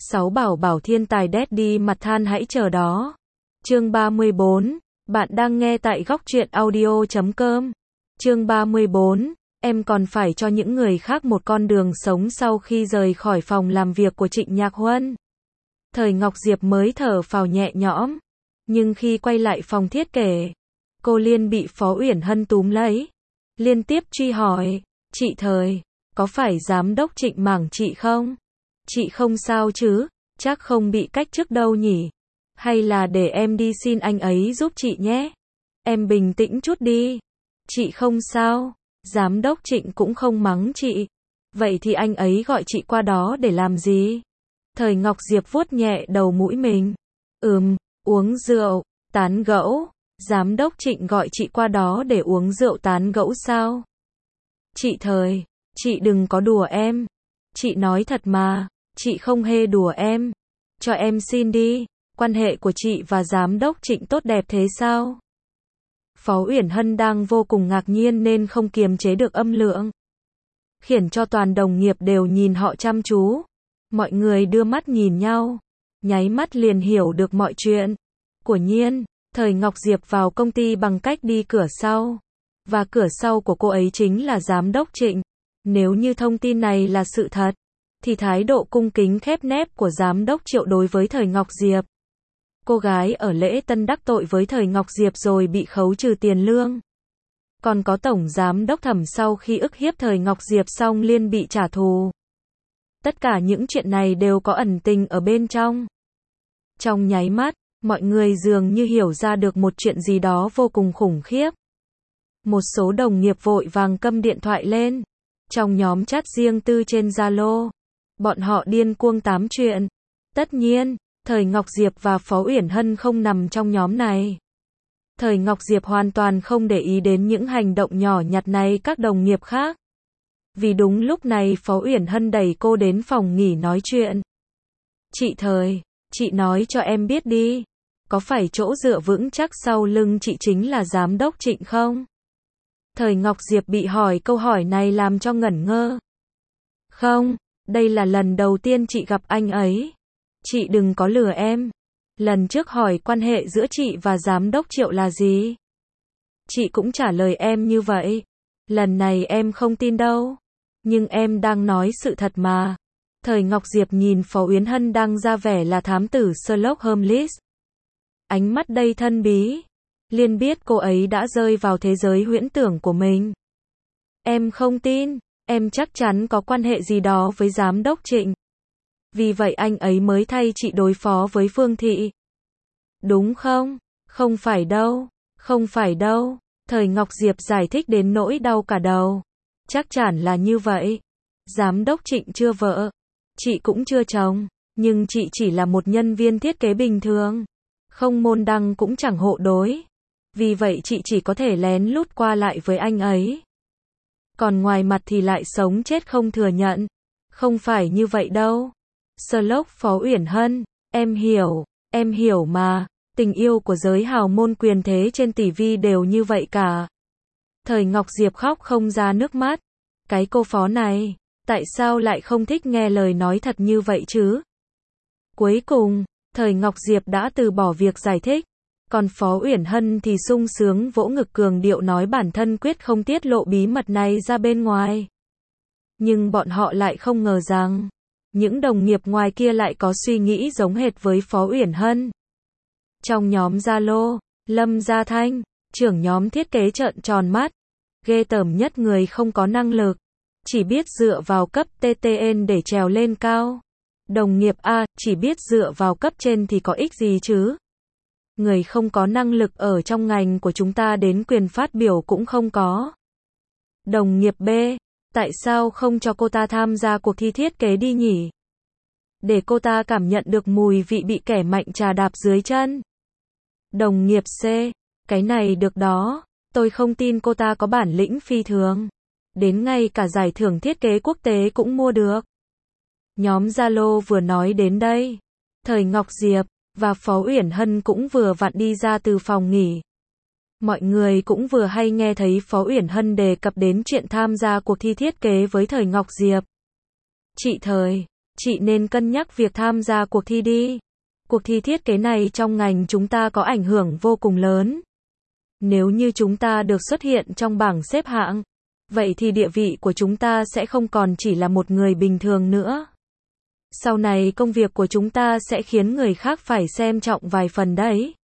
6 bảo bảo thiên tài daddy mặt than hãy chờ đó. Chương 34, bạn đang nghe tại góc truyện audio.com. Chương 34, em còn phải cho những người khác một con đường sống sau khi rời khỏi phòng làm việc của Trịnh Nhạc Huân. Thời Ngọc Diệp mới thở phào nhẹ nhõm, nhưng khi quay lại phòng thiết kế, cô liền bị Phó Uyển Hân túm lấy, liên tiếp truy hỏi, chị Thời, có phải giám đốc Trịnh mảng chị không? Chị không sao chứ, chắc không bị cách chức đâu nhỉ? Hay là để em đi xin anh ấy giúp chị nhé? Em bình tĩnh chút đi. Chị không sao, giám đốc Trịnh cũng không mắng chị. Vậy thì anh ấy gọi chị qua đó để làm gì? Thời Ngọc Diệp vuốt nhẹ đầu mũi mình. Uống rượu, tán gẫu. Giám đốc Trịnh gọi chị qua đó để uống rượu tán gẫu sao? Chị Thời, chị đừng có đùa em. Chị nói thật mà, chị không hề đùa em. Cho em xin đi, quan hệ của chị và giám đốc Trịnh tốt đẹp thế sao? Phó Uyển Hân đang vô cùng ngạc nhiên nên không kiềm chế được âm lượng, khiến cho toàn đồng nghiệp đều nhìn họ chăm chú. Mọi người đưa mắt nhìn nhau, nháy mắt liền hiểu được mọi chuyện. Quả nhiên, Thời Ngọc Diệp vào công ty bằng cách đi cửa sau, và cửa sau của cô ấy chính là giám đốc Trịnh. Nếu như thông tin này là sự thật, thì thái độ cung kính khép nép của giám đốc Triệu đối với Thời Ngọc Diệp. Cô gái ở lễ tân đắc tội với Thời Ngọc Diệp rồi bị khấu trừ tiền lương. Còn có tổng giám đốc Thẩm sau khi ức hiếp Thời Ngọc Diệp xong liền bị trả thù. Tất cả những chuyện này đều có ẩn tình ở bên trong. Trong nháy mắt, mọi người dường như hiểu ra được một chuyện gì đó vô cùng khủng khiếp. Một số đồng nghiệp vội vàng câm điện thoại lên. Trong nhóm chat riêng tư trên Zalo, bọn họ điên cuồng tám chuyện. Tất nhiên, Thời Ngọc Diệp và Phó Uyển Hân không nằm trong nhóm này. Thời Ngọc Diệp hoàn toàn không để ý đến những hành động nhỏ nhặt này các đồng nghiệp khác. Vì đúng lúc này Phó Uyển Hân đẩy cô đến phòng nghỉ nói chuyện. Chị Thời, chị nói cho em biết đi, có phải chỗ dựa vững chắc sau lưng chị chính là giám đốc Trịnh không? Thời Ngọc Diệp bị hỏi câu hỏi này làm cho ngẩn ngơ. Không, đây là lần đầu tiên chị gặp anh ấy. Chị đừng có lừa em. Lần trước hỏi quan hệ giữa chị và giám đốc Triệu là gì? Chị cũng trả lời em như vậy. Lần này em không tin đâu. Nhưng em đang nói sự thật mà. Thời Ngọc Diệp nhìn Phó Uyển Hân đang ra vẻ là thám tử Sherlock Holmes. Ánh mắt đầy thân bí. Liền biết cô ấy đã rơi vào thế giới huyễn tưởng của mình. Em không tin, em chắc chắn có quan hệ gì đó với giám đốc Trịnh. Vì vậy anh ấy mới thay chị đối phó với Phương Thị. Đúng không? Không phải đâu, không phải đâu. Thời Ngọc Diệp giải thích đến nỗi đau cả đầu. Chắc chắn là như vậy. Giám đốc Trịnh chưa vợ, chị cũng chưa chồng, nhưng chị chỉ là một nhân viên thiết kế bình thường. Không môn đăng cũng chẳng hộ đối. Vì vậy chị chỉ có thể lén lút qua lại với anh ấy. Còn ngoài mặt thì lại sống chết không thừa nhận. Không phải như vậy đâu. Sherlock Phó Uyển Hân, em hiểu mà. Tình yêu của giới hào môn quyền thế trên TV đều như vậy cả. Thời Ngọc Diệp khóc không ra nước mắt. Cái cô Phó này, tại sao lại không thích nghe lời nói thật như vậy chứ? Cuối cùng, Thời Ngọc Diệp đã từ bỏ việc giải thích. Còn Phó Uyển Hân thì sung sướng vỗ ngực cường điệu nói bản thân quyết không tiết lộ bí mật này ra bên ngoài. Nhưng bọn họ lại không ngờ rằng, những đồng nghiệp ngoài kia lại có suy nghĩ giống hệt với Phó Uyển Hân. Trong nhóm Zalo, Lâm Gia Thanh, trưởng nhóm thiết kế trợn tròn mắt. Ghê tởm nhất người không có năng lực, chỉ biết dựa vào cấp TTN để trèo lên cao. Đồng nghiệp A, chỉ biết dựa vào cấp trên thì có ích gì chứ? Người không có năng lực ở trong ngành của chúng ta đến quyền phát biểu cũng không có. Đồng nghiệp B, tại sao không cho cô ta tham gia cuộc thi thiết kế đi nhỉ? Để cô ta cảm nhận được mùi vị bị kẻ mạnh trà đạp dưới chân. Đồng nghiệp C, cái này được đó, tôi không tin cô ta có bản lĩnh phi thường. Đến ngay cả giải thưởng thiết kế quốc tế cũng mua được. Nhóm Zalo vừa nói đến đây, Thời Ngọc Diệp và Phó Uyển Hân cũng vừa vặn đi ra từ phòng nghỉ. Mọi người cũng vừa hay nghe thấy Phó Uyển Hân đề cập đến chuyện tham gia cuộc thi thiết kế với Thời Ngọc Diệp. Chị Thời, Chị nên cân nhắc việc tham gia cuộc thi đi. Cuộc thi thiết kế này trong ngành chúng ta có ảnh hưởng vô cùng lớn. Nếu như chúng ta được xuất hiện trong bảng xếp hạng, vậy thì địa vị của chúng ta sẽ không còn chỉ là một người bình thường nữa. Sau này công việc của chúng ta sẽ khiến người khác phải xem trọng vài phần đấy.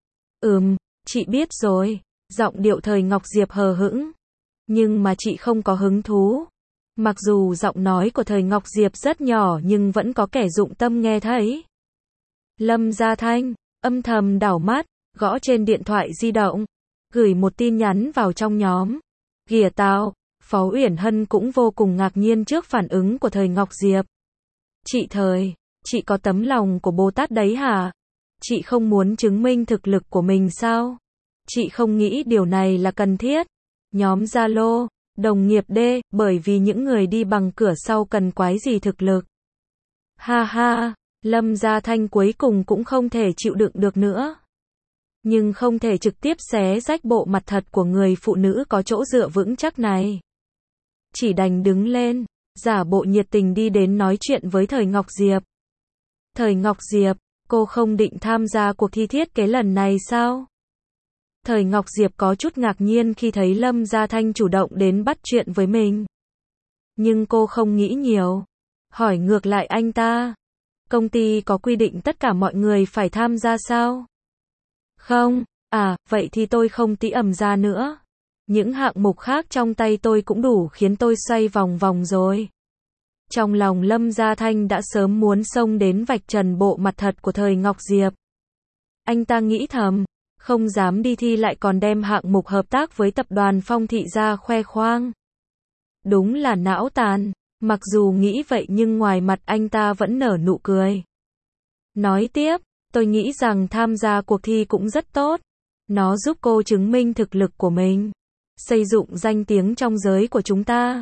Chị biết rồi. Giọng điệu Thời Ngọc Diệp hờ hững. Nhưng mà chị không có hứng thú. Mặc dù giọng nói của Thời Ngọc Diệp rất nhỏ nhưng vẫn có kẻ dụng tâm nghe thấy. Lâm Gia Thanh âm thầm đảo mắt, gõ trên điện thoại di động, gửi một tin nhắn vào trong nhóm. Kìa tao, Phó Uyển Hân cũng vô cùng ngạc nhiên trước phản ứng của Thời Ngọc Diệp. Chị Thời, chị có tấm lòng của Bồ Tát đấy hả? Chị không muốn chứng minh thực lực của mình sao? Chị không nghĩ điều này là cần thiết. Nhóm Zalo, đồng nghiệp D, bởi vì những người đi bằng cửa sau cần quái gì thực lực. Ha ha, Lâm Gia Thanh cuối cùng cũng không thể chịu đựng được nữa. Nhưng không thể trực tiếp xé rách bộ mặt thật của người phụ nữ có chỗ dựa vững chắc này. Chỉ đành đứng lên, giả bộ nhiệt tình đi đến nói chuyện với Thời Ngọc Diệp. Thời Ngọc Diệp, cô không định tham gia cuộc thi thiết kế lần này sao? Thời Ngọc Diệp có chút ngạc nhiên khi thấy Lâm Gia Thanh chủ động đến bắt chuyện với mình. Nhưng cô không nghĩ nhiều. Hỏi ngược lại anh ta. Công ty có quy định tất cả mọi người phải tham gia sao? Không, vậy thì tôi không tĩ ẩm ra nữa. Những hạng mục khác trong tay tôi cũng đủ khiến tôi xoay vòng vòng rồi. Trong lòng Lâm Gia Thanh đã sớm muốn xông đến vạch trần bộ mặt thật của Thời Ngọc Diệp. Anh ta nghĩ thầm, không dám đi thi lại còn đem hạng mục hợp tác với tập đoàn Phong Thị ra khoe khoang. Đúng là não tàn, mặc dù nghĩ vậy nhưng ngoài mặt anh ta vẫn nở nụ cười. Nói tiếp, tôi nghĩ rằng tham gia cuộc thi cũng rất tốt. Nó giúp cô chứng minh thực lực của mình, xây dựng danh tiếng trong giới của chúng ta.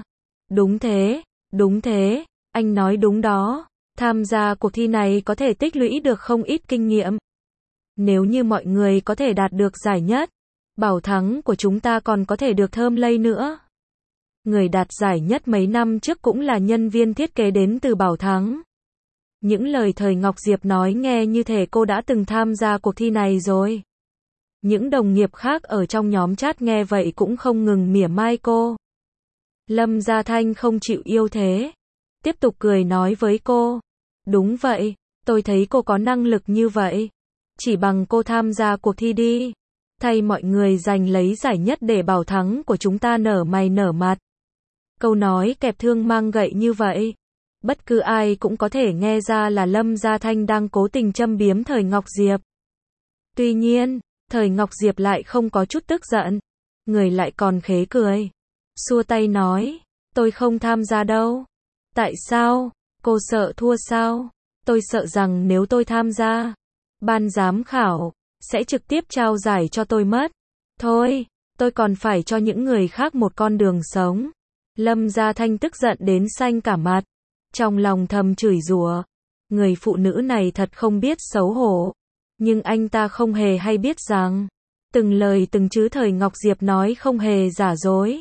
Đúng thế, anh nói đúng đó. Tham gia cuộc thi này có thể tích lũy được không ít kinh nghiệm. Nếu như mọi người có thể đạt được giải nhất, bảo thắng của chúng ta còn có thể được thơm lây nữa. Người đạt giải nhất mấy năm trước cũng là nhân viên thiết kế đến từ Bảo Thắng. Những lời Thời Ngọc Diệp nói nghe như thể cô đã từng tham gia cuộc thi này rồi. Những đồng nghiệp khác ở trong nhóm chat nghe vậy cũng không ngừng mỉa mai cô. Lâm Gia Thanh không chịu yếu thế, tiếp tục cười nói với cô. Đúng vậy, tôi thấy cô có năng lực như vậy. Chỉ bằng cô tham gia cuộc thi đi. Thay mọi người giành lấy giải nhất để Bảo Thắng của chúng ta nở mày nở mặt. Câu nói kẹp thương mang gậy như vậy. Bất cứ ai cũng có thể nghe ra là Lâm Gia Thanh đang cố tình châm biếm Thời Ngọc Diệp. Tuy nhiên, Thời Ngọc Diệp lại không có chút tức giận. Người lại còn khế cười. Xua tay nói, tôi không tham gia đâu. Tại sao? Cô sợ thua sao? Tôi sợ rằng nếu tôi tham gia, ban giám khảo sẽ trực tiếp trao giải cho tôi mất. Thôi, tôi còn phải cho những người khác một con đường sống. Lâm Gia Thanh tức giận đến xanh cả mặt. Trong lòng thầm chửi rủa. Người phụ nữ này thật không biết xấu hổ. Nhưng anh ta không hề hay biết rằng, từng lời từng chữ Thời Ngọc Diệp nói không hề giả dối.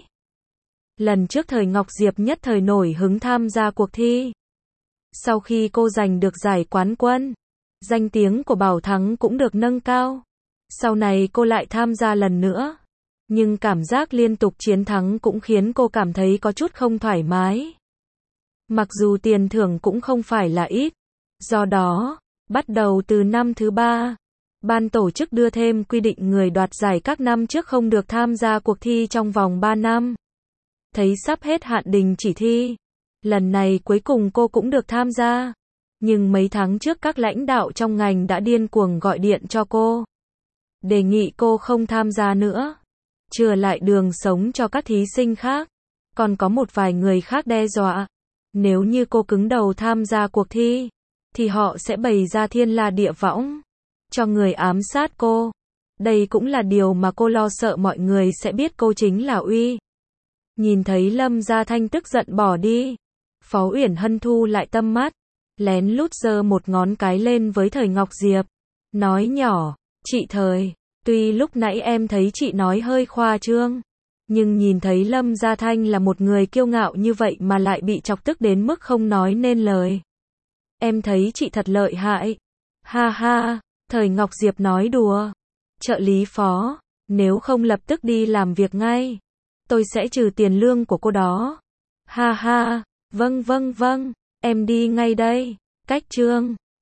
Lần trước Thời Ngọc Diệp nhất thời nổi hứng tham gia cuộc thi. Sau khi cô giành được giải quán quân, danh tiếng của Bảo Thắng cũng được nâng cao. Sau này cô lại tham gia lần nữa. Nhưng cảm giác liên tục chiến thắng cũng khiến cô cảm thấy có chút không thoải mái. Mặc dù tiền thưởng cũng không phải là ít. Do đó, bắt đầu từ năm thứ 3, ban tổ chức đưa thêm quy định người đoạt giải các năm trước không được tham gia cuộc thi trong vòng 3 năm. Thấy sắp hết hạn đình chỉ thi. Lần này cuối cùng cô cũng được tham gia. Nhưng mấy tháng trước các lãnh đạo trong ngành đã điên cuồng gọi điện cho cô. Đề nghị cô không tham gia nữa. Chừa lại đường sống cho các thí sinh khác. Còn có một vài người khác đe dọa. Nếu như cô cứng đầu tham gia cuộc thi, thì họ sẽ bày ra thiên la địa võng cho người ám sát cô. Đây cũng là điều mà cô lo sợ mọi người sẽ biết cô chính là Uy. Nhìn thấy Lâm Gia Thanh tức giận bỏ đi, Phó Uyển Hân thu lại tâm mắt, lén lút giơ một ngón cái lên với Thời Ngọc Diệp, nói nhỏ, chị Thời, tuy lúc nãy em thấy chị nói hơi khoa trương, nhưng nhìn thấy Lâm Gia Thanh là một người kiêu ngạo như vậy mà lại bị chọc tức đến mức không nói nên lời. Em thấy chị thật lợi hại. Ha ha, Thời Ngọc Diệp nói đùa. Trợ lý phó, nếu không lập tức đi làm việc ngay. Tôi sẽ trừ tiền lương của cô đó. Ha ha, vâng, em đi ngay đây. Cách chương